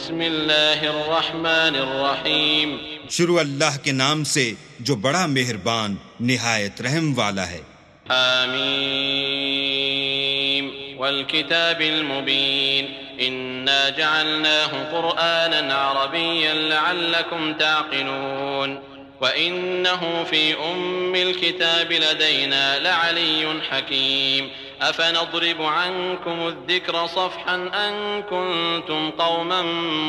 बिस्मिल्लाहिर्रहमानिर्रहीम। शुरू अल्लाह के नाम से जो बड़ा मेहरबान निहायत रहम वाला है। आमीन वल किताबिल मुबीन इन्ना जअलनाहु कुरआनन अरबिय्यन लअल्लकुम ताक़िलून व इन्नहु फ़ी उम्मिल किताबि लदैना लअलिय्युन हकीम अफनضرب عنكم الذكر صفحا أن كنتم قوما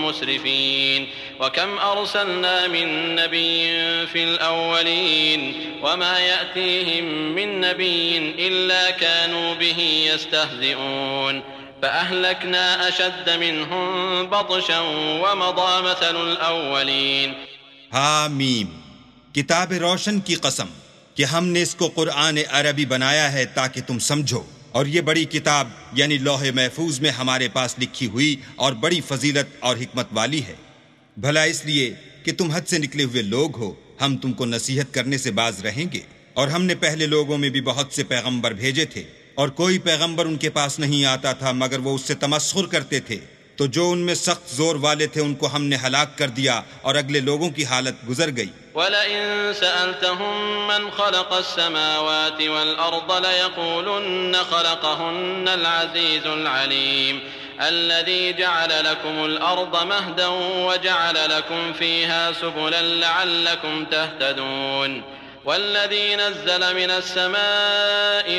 مسرفين وكم أرسلنا من نبي في الأولين وما يأتيهم من نبي إلا كانوا به يستهزئون فأهلكنا أشد منهم بطشا ومضى مثل الأولين। हामीम किताब रोशन की कसम कि हमने इसको कुरान अरबी बनाया है ताकि तुम समझो, और ये बड़ी किताब यानी लौहे महफूज में हमारे पास लिखी हुई और बड़ी फजीलत और हिकमत वाली है। भला इसलिए कि तुम हद से निकले हुए लोग हो, हम तुमको नसीहत करने से बाज रहेंगे। और हमने पहले लोगों में भी बहुत से पैगंबर भेजे थे, और कोई पैगंबर उनके पास नहीं आता था मगर वो उससे तमस्खुर करते थे। तो जो उनमें सख्त जोर वाले थे उनको हमने हलाक कर दिया और अगले लोगों की हालत गुजर गई। वलइन सअल्तहुम मन खलक़स समावाति वल अर्द लयक़ूलुन्न खलक़हुन्नल अज़ीज़ुल अलीम अल्लज़ी जअल लकुमुल अर्द महदन व जअल लकुम फ़ीहा सुबुलन लअल्लकुम तहतदून वल्लज़ी नज़्ज़ल मिनस समाइ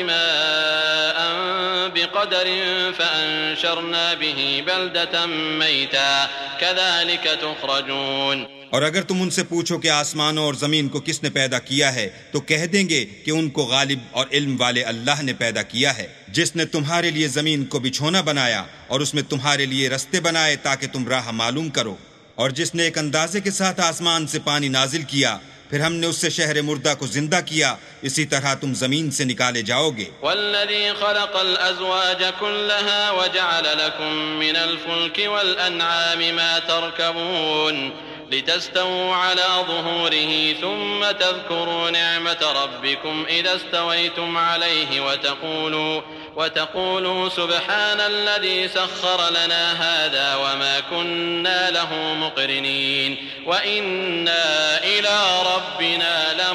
माअन बिक़दरिन फ़अंशरना बिही बल्दतन मैता कज़ालिक तुख़रजून। और अगर तुम उनसे पूछो कि आसमानों और ज़मीन को किसने पैदा किया है, तो कह देंगे कि उनको गालिब और इल्म वाले अल्लाह ने पैदा किया है, जिसने तुम्हारे लिए ज़मीन को बिछोना बनाया और उसमें तुम्हारे लिए रस्ते बनाए ताकि तुम राह मालूम करो, और जिसने एक अंदाजे के साथ आसमान से पानी नाजिल किया, फिर हमने उससे शहर मुर्दा को जिंदा किया, इसी तरह तुम जमीन से निकाले जाओगे। वल्लज़ी खलक़ल अज़वाज कुल्लहा व जअल लकुम मिनल फुल्कि वल अनआमि मा तरकबून लितस्तवू अला ज़ुहूरिही सुम्मा तज़कुरू निअमत रब्बिकुम इज़ा इस्तवैतुम अलैहि व तक़ूलू सुब्हानल्लज़ी सख़्ख़र लना हाज़ा व मा कुन्ना लहू मुक़रिनीन व इन्ना इला रब्बिना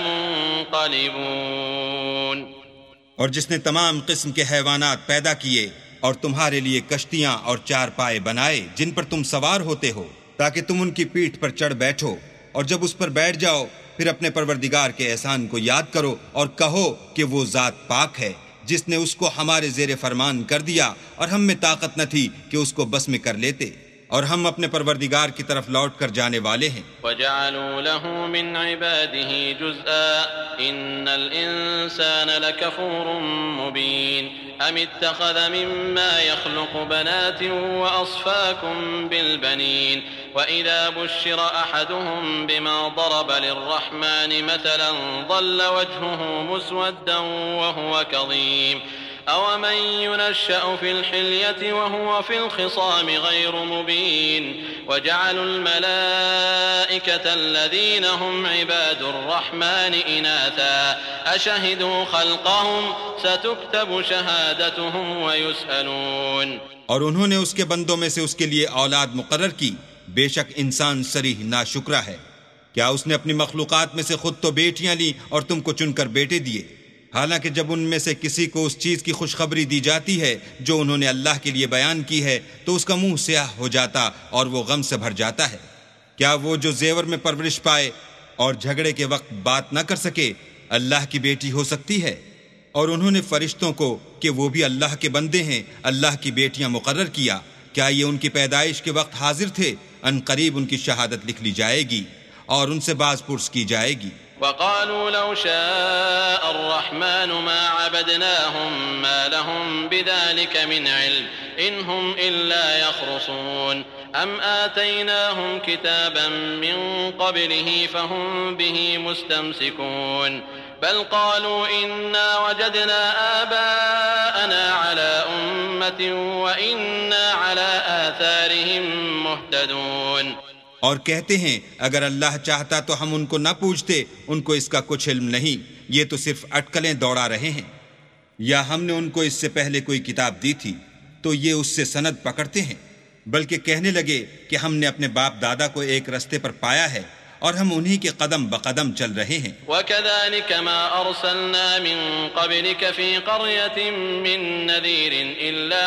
लमुन्क़लिबून। और जिसने तमाम किस्म के हैवानात पैदा किए और तुम्हारे लिए कश्तियां और चारपाए बनाए जिन पर तुम सवार होते हो, ताकि तुम उनकी पीठ पर चढ़ बैठो, और जब उस पर बैठ जाओ फिर अपने परवरदिगार के एहसान को याद करो और कहो कि वो ज़ात पाक है जिसने उसको हमारे ज़ेरे फरमान कर दिया और हम में ताकत न थी कि उसको बस में कर लेते, और हम अपने परवरदिगार की तरफ लौट कर जाने वाले हैं। वजअलू लहू मिन इबादिही जुज़अ इन्नल इंसान लकफूरुम मुबीन अम इत्तख़ज़ मिम्मा यख़्लुक़ु बनातिन व अस्फ़ाकुम बिलबनीन व इज़ा बुश्शिरा अहदुहुम बिमा ضरब लिर्रहमानि मसलन ظल वजहुहु मुस्वद्दन व हुवा कज़ीम अवमन युनश्शअ फ़िल हिल्यति व हुवा फ़िल ख़िसामि ग़ैर मुबीन वजअलुल मलाइकता अल्लज़ीना हुम इबादुर रहमानि इनासा अशहिदू ख़ल्क़हुम सतुक्तबु शहादतुहुम व युसअलून। और उन्होंने उसके बंदों में से उसके लिए औलाद मुकर्रर की, बेशक इंसान सरीह नाशुक्रा है। क्या उसने अपनी मखलूक़ात में से खुद तो बेटियां ली और तुमको चुनकर बेटे दिए, हालांकि जब उनमें से किसी को उस चीज़ की खुशखबरी दी जाती है जो उन्होंने अल्लाह के लिए बयान की है तो उसका मुंह स्याह हो जाता और वो गम से भर जाता है। क्या वो जो जेवर में परवरिश पाए और झगड़े के वक्त बात न कर सके अल्लाह की बेटी हो सकती है? और उन्होंने फरिश्तों को कि वो भी अल्लाह के बंदे हैं अल्लाह की बेटियां मुकर्रर किया, क्या ये उनकी पैदाइश के वक्त हाजिर थे? अनकरीब उनकी शहादत लिख ली जाएगी और उनसे बाज पुरस की जाएगी। वक़ालू लौ शाअ अर्रहमानु मा अबदनाहुम मा लहुम बिज़ालिक मिन इल्म इन हुम इल्ला यख़रुसून अम आतैनाहुम किताबन मिन क़ब्लिही फ़हुम बिही मुस्तमसिकून बल क़ालू इन्ना वजदना आबाअना अला उम्मतिन व इन्ना अला आथारिहिम मुहतदून। और कहते हैं अगर अल्लाह चाहता तो हम उनको न पूछते, उनको इसका कुछ इल्म नहीं, ये तो सिर्फ अटकलें दौड़ा रहे हैं। या हमने उनको इससे पहले कोई किताब दी थी तो ये उससे सनद पकड़ते हैं, बल्कि कहने लगे कि हमने अपने बाप दादा को एक रास्ते पर पाया है और हम उन्हीं के कदम बकदम चल रहे हैं। वकज़ालिक मा अरसलना मिन क़ब्लिक फ़ी क़र्यतिन मिन नज़ीरिन इल्ला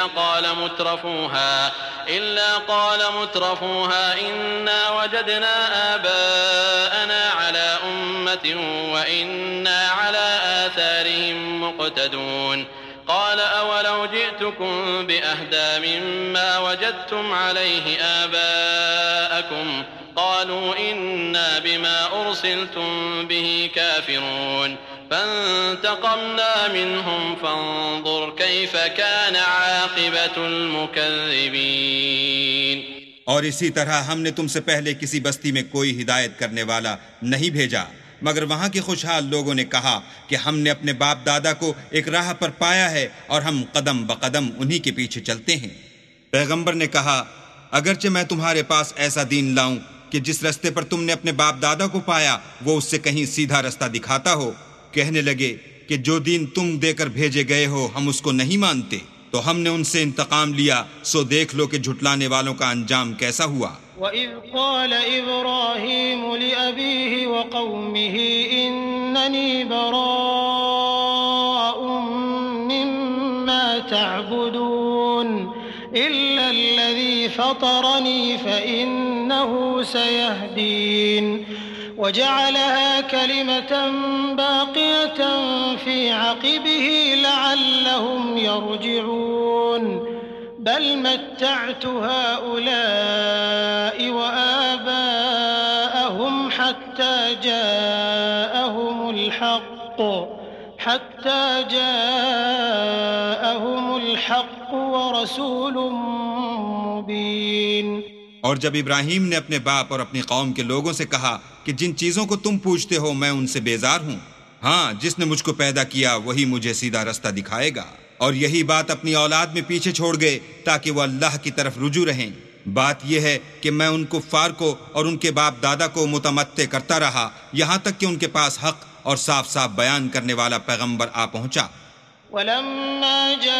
क़ाल मुत्रफ़ूहा इन्ना वजदना आबाअना अला उम्मतिन व इन्ना अला आथारिहिम मुक़्तदून क़ाल अवलौ जि'तुकुम बिअहदा मिम्मा वजदतुम अलैहि आबाअकुम क़ालू इन्ना बिमा उरसिलतुम बिही काफ़िरून फ़ंतक़म्ना मिनहुम फ़ंज़ुर कैफ़ कान आक़िबतुल मुकज़्ज़िबीन। और इसी तरह हमने तुमसे पहले किसी बस्ती में कोई हिदायत करने वाला नहीं भेजा, मगर वहां के खुशहाल लोगों ने कहा कि हमने अपने बाप दादा को एक राह पर पाया है और हम कदम बकदम उन्हीं के पीछे चलते हैं। पैगंबर ने कहा, अगरचे मैं तुम्हारे पास ऐसा दीन लाऊं कि जिस रास्ते पर तुमने अपने बाप दादा को पाया वो उससे कहीं सीधा रास्ता दिखाता हो, कहने लगे कि जो दीन तुम देकर भेजे गए हो हम उसको नहीं मानते, तो हमने उनसे इंतकाम लिया, सो देख लो कि झुटलाने वालों का अंजाम कैसा हुआ। वइज़ क़ाल इब्राहीम लिअबीहि व क़ौमिहि इन्ननी बराअुम मिम्मा तअबुदून इल्ला अल्लज़ी फ़तरनी फ़इन्नहु सयहदीन वजअलहा कलिमतन बाक़ियतन फ़ी अक़िबिहि लअल्लहुम यरजिऊन बल मत्तअतु हाउलाइ व आबाअहुम हत्ता जाअहुमुल हक़्क़ु व रसूलुम मुबीन। और जब इब्राहीम ने अपने बाप और अपनी कौम के लोगों से कहा कि जिन चीजों को तुम पूछते हो मैं उनसे बेजार हूँ, हाँ, जिसने मुझको पैदा किया वही मुझे सीधा रास्ता दिखाएगा, और यही बात अपनी औलाद में पीछे छोड़ गए ताकि वो अल्लाह की तरफ रुजू रहें। बात यह है कि मैं उन कुफ्फार को और उनके बाप दादा को मुतमत्ते करता रहा यहाँ तक कि उनके पास हक और साफ साफ बयान करने वाला पैगंबर आ पहुँचा। वलम्मा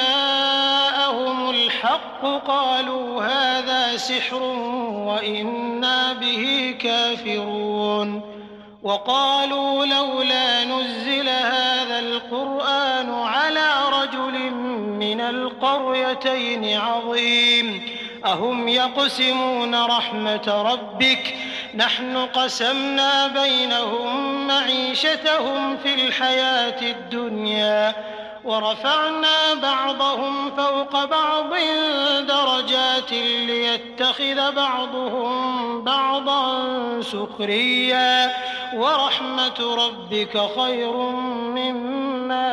जाअहुमुल हक़्क़ु क़ालू हाज़ा सिह्रुन व इन्ना बिही काफ़िरून वक़ालू लौला नुज़्ज़िल हाज़ल क़ुरआनु अला रजुलिन मिनल क़र्यतैनि अज़ीम अहुम यक़सिमून रहमत रब्बिक नहनु क़समना बैनहुम मईशतहुम फ़िल हयातिद दुनिया वरफ़अना बअदहुम फ़ौक़ बअदिन दरजातिन लियत्तख़िज़ बअदुहुम बअदन सुख़रिय्या वरहमतु रब्बिक ख़ैरुम मिम्मा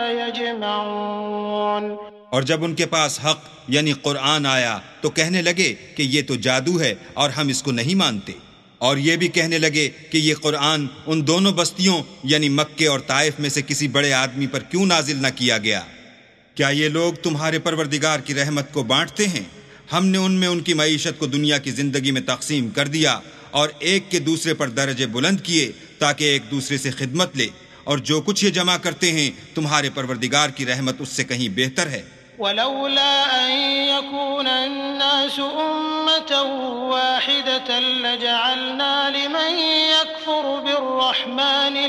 यजमऊन। और जब उनके पास हक यानी कुरान आया तो कहने लगे कि ये तो जादू है और हम इसको नहीं मानते, और ये भी कहने लगे कि ये कुरान उन दोनों बस्तियों यानी मक्के और ताइफ में से किसी बड़े आदमी पर क्यों नाजिल न किया गया। क्या ये लोग तुम्हारे परवरदिगार की रहमत को बांटते हैं? हमने उनमें उनकी मईशत को दुनिया की जिंदगी में तकसीम कर दिया और एक के दूसरे पर दर्जे बुलंद किए ताकि एक दूसरे से खिदमत ले, और जो कुछ ये जमा करते हैं तुम्हारे परवरदिगार की रहमत उससे कहीं बेहतर है। वलौला अन यकूना अन्नासु उम्मतन वाहिदतन लजअलना लिमन यकफुरु बिर्रहमानि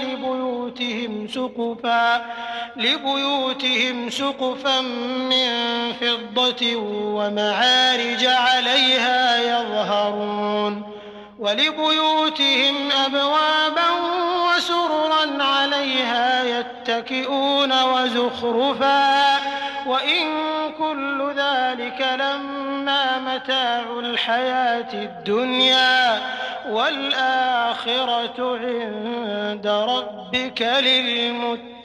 लिबुयूतिहिम सुक़ुफन मिन फिद्दतिन व मआरिज अलैहा यज़हरून वलिबुयूतिहिम अबवाबन व सुरुरन अलैहा यत्तकिऊन व ज़ुख़रुफा वइन कुल्लु ज़ालिक लम्मा मताउल हयातिद दुनिया वल आखिरतु इंद रब्बिक लिलमुत्तक़ीन।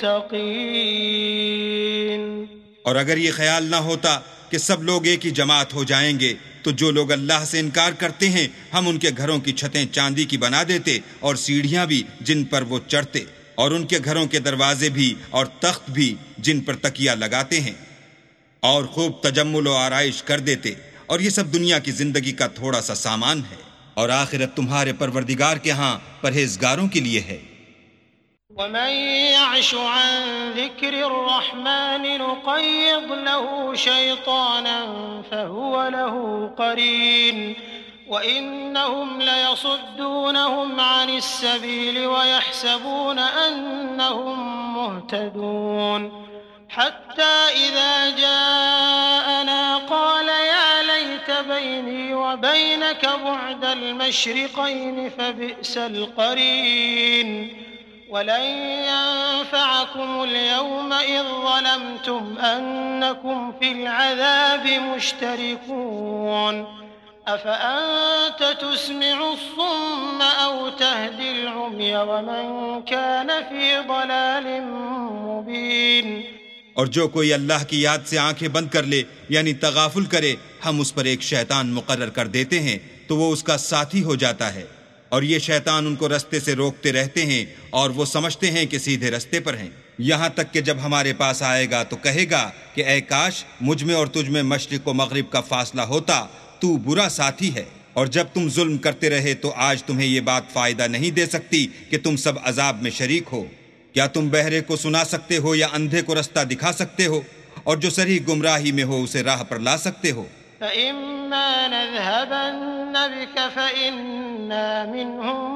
और अगर ये ख्याल ना होता कि सब लोग एक ही जमात हो जाएंगे तो जो लोग अल्लाह से इनकार करते हैं हम उनके घरों की छतें चांदी की बना देते और सीढ़ियां भी जिन पर वो चढ़ते, और उनके घरों के दरवाजे भी और तख्त भी जिन पर तकिया लगाते हैं, और खूब तजम्मुल और आराइश कर देते, और ये सब दुनिया की जिंदगी का थोड़ा सा सामान है, और आखिरत तुम्हारे परवरदिगार के यहाँ परहेजगारों के लिए है। ومن يعش عن ذكر الرحمن نقيض له شيطانا فهو له قرين وإنهم ليصدونهم عن السبيل ويحسبون أنهم مهتدون حتى إذا جاءنا قال يا ليت بيني وبينك بعد المشرقين فبئس القرين ولن ينفعكم اليوم إذ ظلمتم أنكم في العذاب مشتركون أفأنت تسمع الصم أو تهدي العمي ومن كان في ضلال مبين। और जो कोई अल्लाह की याद से आंखें बंद कर ले यानी तगाफुल करे, हम उस पर एक शैतान मुकर्रर कर देते हैं तो वो उसका साथी हो जाता है और ये शैतान उनको रास्ते से रोकते रहते हैं और वो समझते हैं कि सीधे रास्ते पर हैं। यहाँ तक कि जब हमारे पास आएगा तो कहेगा कि ऐ काश मुझ में और तुझ में मशरिक व मगरिब का फासला होता, तू बुरा साथी है। और जब तुम जुल्म करते रहे तो आज तुम्हें ये बात फायदा नहीं दे सकती कि तुम सब अजाब में शरीक हो। क्या तुम बहरे को सुना सकते हो या अंधे को रास्ता दिखा सकते हो? और जो सरी गुमराही में हो उसे राह पर ला सकते हो? فإما نذهبن بك فإنا منهم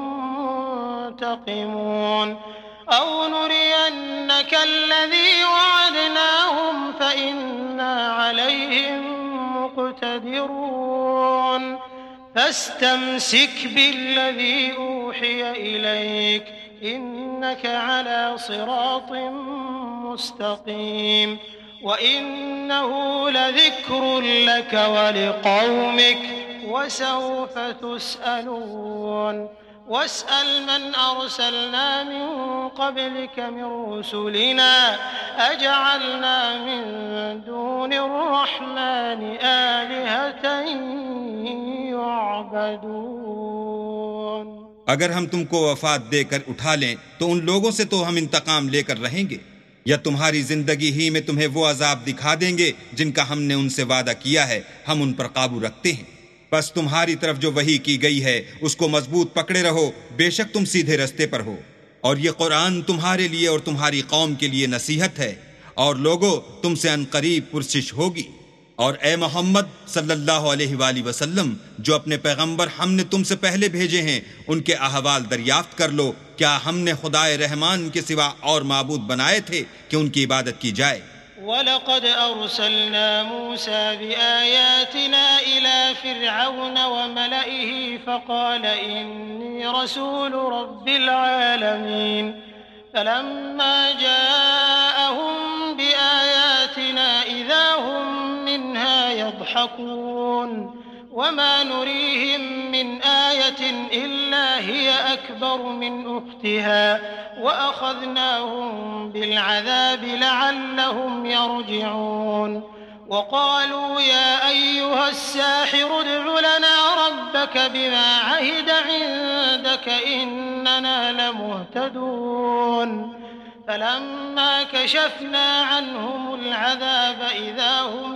منتقمون أو نرينك الذي وعدناهم فإنا عليهم مقتدرون فاستمسك بالذي أوحي إليك إنك على صراط مستقيم وإنه لذكر لك ولقومك وسوف تسألون واسأل من أرسلنا من قبلك من رسلنا أجعلنا من دون الرحمن آلهة يعبدون। अगर हम तुमको वफात देकर उठा लें तो उन लोगों से तो हम इंतकाम लेकर रहेंगे या तुम्हारी जिंदगी ही में तुम्हें वो अजाब दिखा देंगे जिनका हमने उनसे वादा किया है, हम उन पर काबू रखते हैं। बस तुम्हारी तरफ जो वही की गई है उसको मजबूत पकड़े रहो, बेशक तुम सीधे रास्ते पर हो। और ये कुरान तुम्हारे लिए और तुम्हारी कौम के लिए नसीहत है और लोगों तुमसे अनकरीब पुरसिश होगी। और ए मोहम्मद सल्लल्लाहु अलैहि वसल्लम, जो अपने पैगंबर हमने तुमसे पहले भेजे हैं उनके अहवाल दरियाफ्त कर लो। क्या हमने खुदाए रहमान के सिवा और माबूद बनाए थे कि उनकी इबादत की जाए? वलक़द अर्सलना मूसा बिआयातिना इला फ़िरऔन व मलइही फ़क़ाल इन्नी रसूल रब्बिल आलमीन फ़लम्मा जाअहुम बिआयातिना इज़ा हुम मिन्हा यضحकून वमा नुरीहिम मिन आयतिन इल्ला हिय अकबर मिन उख्तिहा वअख़ज़नाहुम बिलअज़ाब लअल्लहुम यरजिऊन वक़ालू या अय्युहा अस्साहिर उद्'ु लना रब्बक बिमा अहिद इंदक इन्नना लमुहतदून फलम्मा कशफना अन्हुमुल अज़ाब इज़ा हुम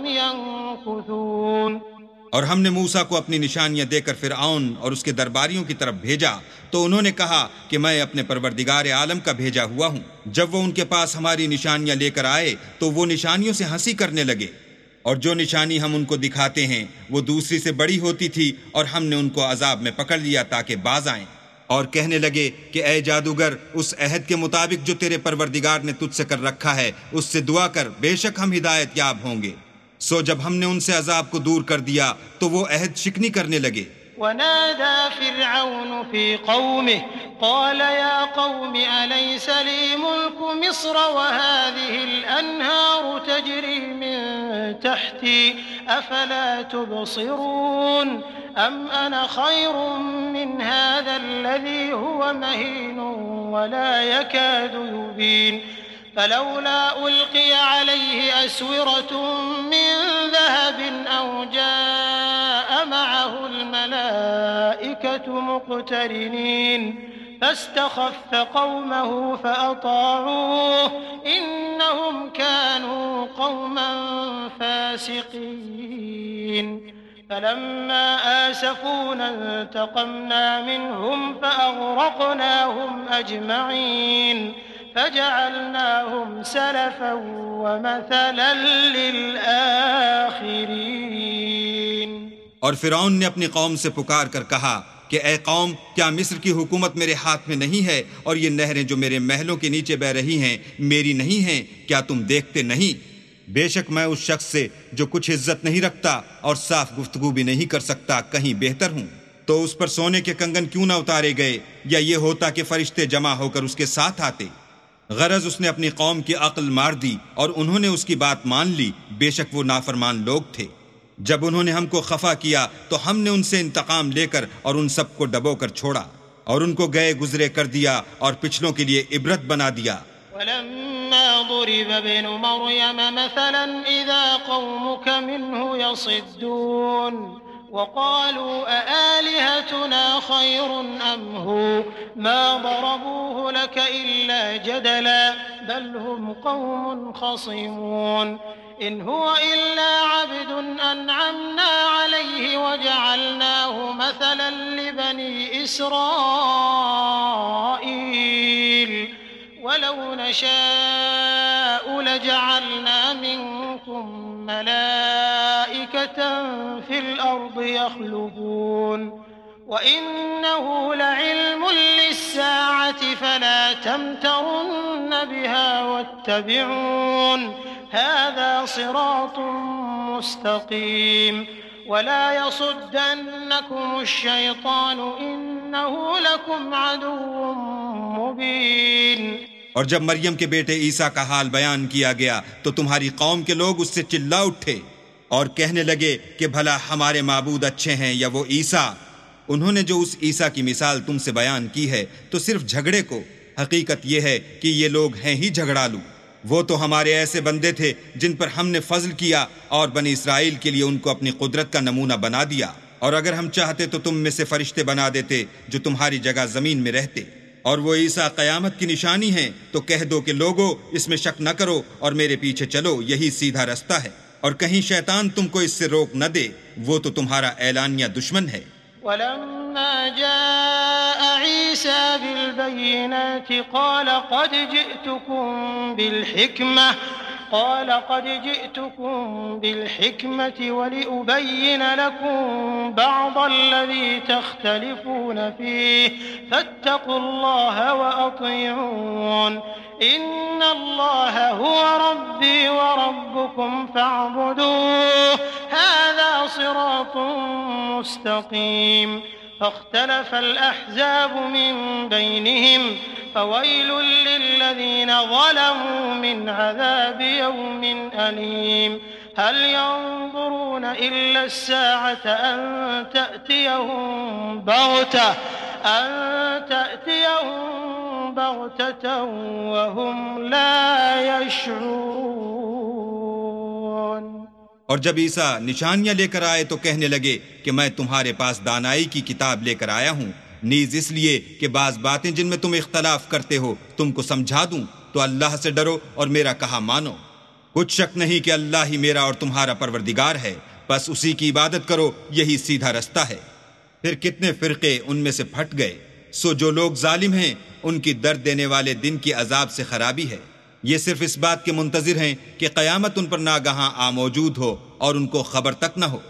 यंकुथून। और हमने मूसा को अपनी निशानियां देकर फिरऔन और उसके दरबारियों की तरफ भेजा तो उन्होंने कहा कि मैं अपने परवरदिगार आलम का भेजा हुआ हूं। जब वो उनके पास हमारी निशानियां लेकर आए तो वो निशानियों से हंसी करने लगे और जो निशानी हम उनको दिखाते हैं वो दूसरी से बड़ी होती थी और हमने उनको अजाब में पकड़ लिया ताकि बाज आएं। और कहने लगे कि ऐ जादूगर, उस अहद के मुताबिक जो तेरे परवरदिगार ने तुझसे कर रखा है उससे दुआ कर, बेशक हम हिदायत याब होंगे। सो जब हमने उनसे अजाब को दूर कर दिया तो वो अहद शिकनी करने लगे। वनादा फ़िरऔन फ़ी क़ौमिही क़ाल या क़ौम अलैस ली मुल्कु मिस्र व हाज़िहिल अन्हारु तजरी मिन तहती अफ़ला तुबसिरून अम अना खैरुम मिन हाज़ाल्लज़ी हुवा महीन व ला यकादु युबीन फलौला उल्क़िया अलैहि अस्विरतुम मिन ज़हबिन औ जाअ मअहुल मलाइकतु मुक़्तरिनीन फस्तख़फ़्फ़ क़ौमहु फ़अताऊह इन्नहुम कानू क़ौमन फ़ासिक़ीन फलम्मा आसफ़ूना इंतक़मना मिनहुम फ़अग़रक़नाहुम अजमईन فجعلناهم سلفا ومثلا للآخرين। और फिरौन ने अपनी कौम से पुकार कर कहा कि ए कौम, क्या मिस्र की हुकूमत मेरे हाथ में नहीं है और ये नहरें जो मेरे महलों के नीचे बह रही हैं मेरी नहीं हैं? क्या तुम देखते नहीं? बेशक मैं उस शख्स से जो कुछ इज्जत नहीं रखता और साफ गुफ्तगू भी नहीं कर सकता कहीं बेहतर हूँ। तो उस पर सोने के कंगन क्यों न उतारे गए, या ये होता कि फरिश्ते जमा होकर उसके साथ आते। गरज उसने अपनी कौम की अक्ल मार दी और उन्होंने उसकी बात मान ली। बेशक वो नाफरमान लोग थे। जब उन्होंने हमको खफा किया तो हमने उनसे इंतकाम लेकर और उन सबको डबोकर छोड़ा और उनको गए गुजरे कर दिया और पिछलों के लिए इबरत बना दिया। वलम्मा दुरिब इब्नु मरयम मसलन इज़ा कौमुक मिन्हु यसिद्दून वक़ालू अआलिहतुना खैरुन अम हु मा दरबूहु लक इल्ला जदला बल हुम कौमुन खसीमून इन हुवा इल्ला अब्दुन अनअमना अलैहि वजअलनाहु मसलन लिबनी इसराईल वलौ नशाअ लजअलना मिनकुम मलाइकतन फिल अर्दि यख्लुफून वइन्नहु लइल्मुन लिस्साअति फला तमतरुन्न बिहा वत्तबिऊन هذا صراط مستقيم ولا يصدنكم الشيطان إنه لكم عدو مبين। और जब मरियम के बेटे ईसा का हाल बयान किया गया तो तुम्हारी कौम के लोग उससे चिल्ला उठे और कहने लगे कि भला हमारे माबूद अच्छे हैं या वो ईसा। उन्होंने जो उस ईसा की मिसाल तुमसे बयान की है तो सिर्फ झगड़े को। हकीकत यह है कि ये लोग हैं ही झगड़ालू। वो तो हमारे ऐसे बंदे थे जिन पर हमने फजल किया और बनी इसराइल के लिए उनको अपनी कुदरत का नमूना बना दिया। और अगर हम चाहते तो तुम में से फरिश्ते बना देते जो तुम्हारी जगह जमीन में रहते। और वो ईसा कयामत की निशानी है, तो कह दो कि लोगों इसमें शक न करो और मेरे पीछे चलो, यही सीधा रास्ता है। और कहीं शैतान तुमको इससे रोक न दे, वो तो तुम्हारा ऐलानिया दुश्मन है। वलम्मा जाअ ईसा बिलबय्यिनात क़ाल क़द जिअतुकुम बिलहिकमति वलिउबय्यिन लकुम बअदल्लज़ी तख्तलिफून फ़ीहि फत्तक़ुल्लाह वअतिऊन इन्नल्लाह हुवा रब्बी व रब्बुकुम फ़अब्दूह हाज़ा सिरातुम मुस्तक़ीम। فاختلف الأحزاب من بينهم فويل للذين ظلموا من عذاب يوم أليم هل ينظرون إلا الساعة أن تأتيهم بغتة وهم لا يشعرون। और जब ईसा निशानियां लेकर आए तो कहने लगे कि मैं तुम्हारे पास दानाई की किताब लेकर आया हूँ, नीज इसलिए कि बाज बातें जिनमें तुम इख्तलाफ करते हो तुमको समझा दूं। तो अल्लाह से डरो और मेरा कहा मानो। कुछ शक नहीं कि अल्लाह ही मेरा और तुम्हारा परवरदिगार है, बस उसी की इबादत करो, यही सीधा रास्ता है। फिर कितने फिरके उनमें से फट गए। सो जो लोग जालिम हैं उनकी दर्द देने वाले दिन की अजाब से खराबी है। ये सिर्फ इस बात के मुंतजिर हैं कि क़यामत उन पर नागहां आ मौजूद हो और उनको खबर तक न हो।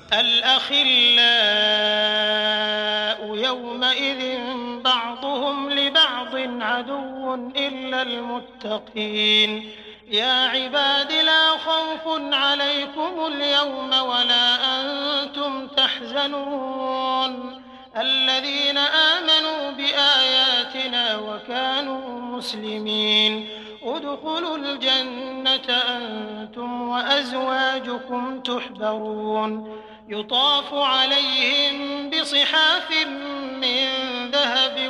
अल-अखिल्लाउ यौमइज़िन बअदुहुम लिबअदिन अदुव्वुन इल्लल मुत्तक़ीन या इबादी ला खौफुन अलैकुमुल यौमा वला अंतुम तहज़नून الذين آمنوا بآياتنا وكانوا مسلمين ادخلوا الجنة أنتم وأزواجكم تحبرون يطاف عليهم بصحاف من ذهب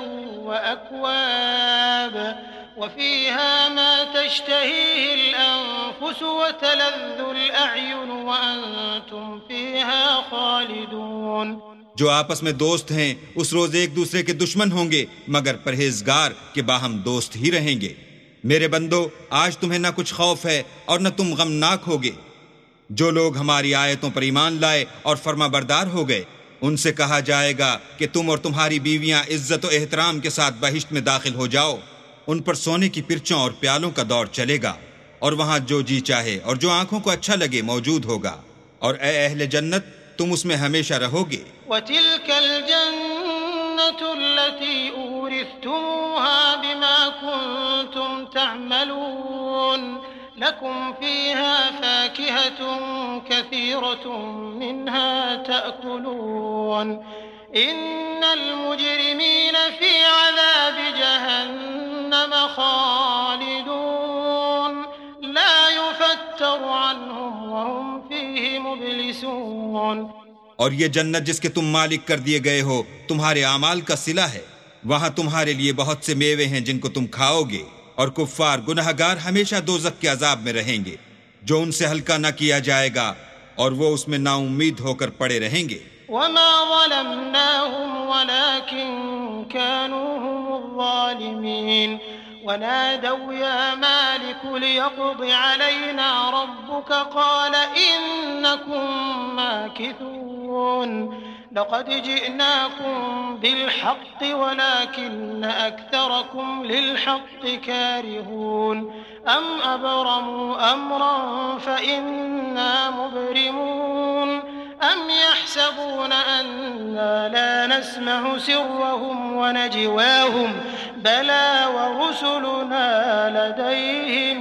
وأكواب وفيها ما تشتهيه الأنفس وتلذ الأعين وأنتم فيها خالدون। जो आपस में दोस्त हैं उस रोज एक दूसरे के दुश्मन होंगे, मगर परहेजगार के बाहम दोस्त ही रहेंगे। मेरे बंदो, आज तुम्हें न कुछ खौफ है और न तुम गमनाक होगे। जो लोग हमारी आयतों पर ईमान लाए और फर्माबरदार हो गए, उनसे कहा जाएगा कि तुम और तुम्हारी बीवियां इज्जत और एहतराम के साथ बहिश्त में दाखिल हो जाओ। उन पर सोने की पिरचों और प्यालों का दौर चलेगा, और वहां जो जी चाहे और जो आंखों को अच्छा लगे मौजूद होगा, और ए अहले जन्नत, तुम उसमें हमेशा रहोगे। वतिल्कल जन्नतुल्लती उरिस्तुमूहा बिमा कुंतुम तअमलून लकुम फीहा फाकिहतुन कसीरतुन मिन्हा तअकुलून इन्नल मुजरिमीन फी अज़ाब जहन्नम खालिदून ला युफत्तरु अन्हुम वहुम फीहि मुब्लिसून। और ये जन्नत जिसके तुम मालिक कर दिए गए हो तुम्हारे आमाल का सिला है। वहां तुम्हारे लिए बहुत से मेवे हैं जिनको तुम खाओगे, और कुफ्फार गुनहगार हमेशा दोज़ख के अजाब में रहेंगे जो उनसे हल्का न किया जाएगा, और वो उसमें नाउम्मीद होकर पड़े रहेंगे। वमा ज़लमनाहुम वलाकिन कानू हुमुज़्ज़ालिमीन वनादौ या मालिक लियक़्दि अलैना रब्बुक क़ाल इन्नकुम माकिथून लक़द जिअनाकुम बिलहक़्क़ वलाकिन्न अक्सरकुम लिलहक़्क़ि कारिहून अम अबरमू अम्रन फ़इन्ना मुब्रिमून अम यहसबून अन्ना ला नस्मअु सिर्रहुम वनजवाहुम बला वरुसुलुना लदैहिम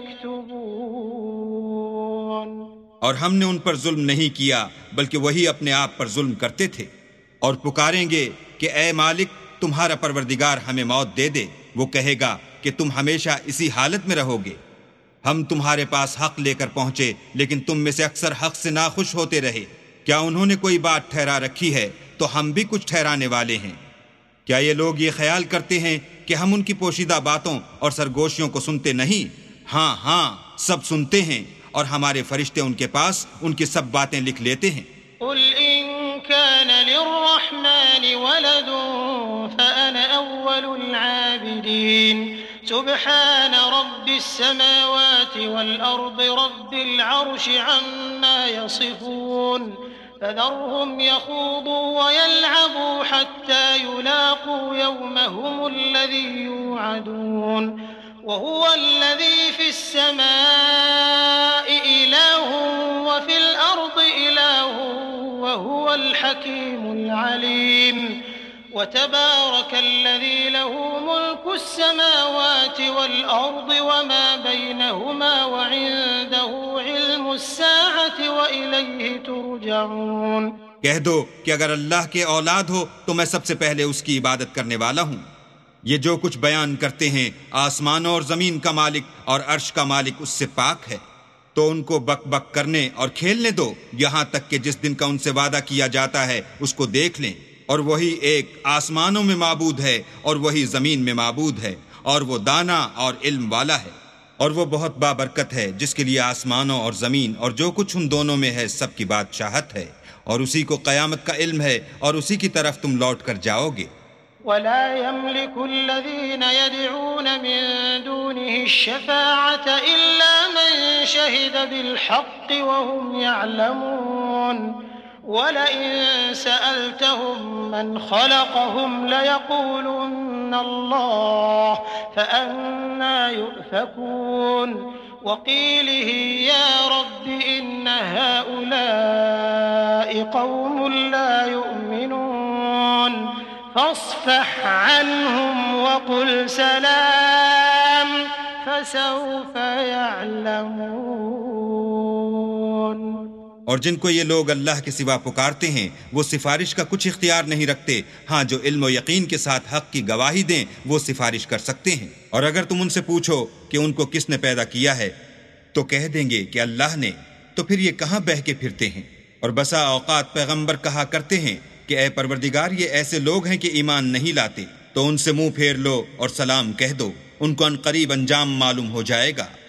यक्तुबून। और हमने उन पर जुल्म नहीं किया बल्कि वही अपने आप पर जुल्म करते थे, और पुकारेंगे कि ए मालिक, तुम्हारा परवरदिगार हमें मौत दे दे। वो कहेगा कि तुम हमेशा इसी हालत में रहोगे। हम तुम्हारे पास हक लेकर पहुंचे, लेकिन तुम में से अक्सर हक से नाखुश होते रहे। क्या उन्होंने कोई बात ठहरा रखी है तो हम भी कुछ ठहराने वाले हैं। क्या ये लोग ये ख्याल करते हैं कि हम उनकी पोशीदा बातों और सरगोशियों को सुनते नहीं? हाँ हाँ, सब सुनते हैं, और हमारे फरिश्ते उनके पास उनकी सब बातें लिख लेते हैं। कुल इन कान लिर्रहमानि वलदुन फअना अव्वलुल आबिदीन सुब्हान रब्बिस समावाति वल अर्दि रब्बिल अर्शि अम्मा यसिफून फज़रहुम यख़ूदू वयल्अबू हत्ता युलाक़ू यौमहुमुल्लज़ी यूअदून वहुवल्लज़ी फ़िस्समाइ इलाहुन वफ़िल अर्दि इलाहुन वहुवल हकीमुल अलीम वतबारकल्लज़ी लहू मुल्कुस्समावाति वल अर्दि वमा बैनहुमा वइंदहु इल्मुस्साअति व इलैहि तुरजऊन। कह दो कि अगर अल्लाह के औलाद हो तो मैं सबसे पहले उसकी इबादत करने वाला हूँ। ये जो कुछ बयान करते हैं, आसमानों और जमीन का मालिक और अर्श का मालिक उससे पाक है। तो उनको बक बक करने और खेलने दो, यहाँ तक कि जिस दिन का उनसे वादा किया जाता है उसको देख लें। और वही एक आसमानों में माबूद है और वही जमीन में माबूद है, और वो दाना और इल्म वाला है, और वो बहुत बाबरकत है जिसके लिए आसमानों और जमीन और जो कुछ उन दोनों में है सब की बादशाहत है, और उसी को क़यामत का इल्म है, और उसी की तरफ तुम लौट कर जाओगे। वला यमलिकुल्लज़ीन यदऊन मिन दूनिहि श्शफ़ाअत इल्ला मन शहिद बिलहक़्क़ि वहुम यअलमून वलइन सअल्तहुम मन खलक़हुम लयक़ूलुन्न अल्लाह फ़अन्ना युफ़कून वक़ीलिहि या रब्बि इन्न हाउलाइ क़ौमुन ला युमिनून फ़ास्फ़ह अन्हुम वक़ुल सलाम फ़सौफ़ यअलमून। और जिनको ये लोग अल्लाह के सिवा पुकारते हैं वो सिफारिश का कुछ इख्तियार नहीं रखते। हाँ, जो इल्म और यकीन के साथ हक की गवाही दें वो सिफारिश कर सकते हैं। और अगर तुम उनसे पूछो कि उनको किसने पैदा किया है तो कह देंगे कि अल्लाह ने। तो फिर ये कहाँ बह के फिरते हैं। और बसा औकात पैगंबर कहा करते हैं कि ए परवरदिगार, ये ऐसे लोग हैं कि ईमान नहीं लाते, तो उनसे मुंह फेर लो और सलाम कह दो, उनको अनकरीब अंजाम मालूम हो जाएगा।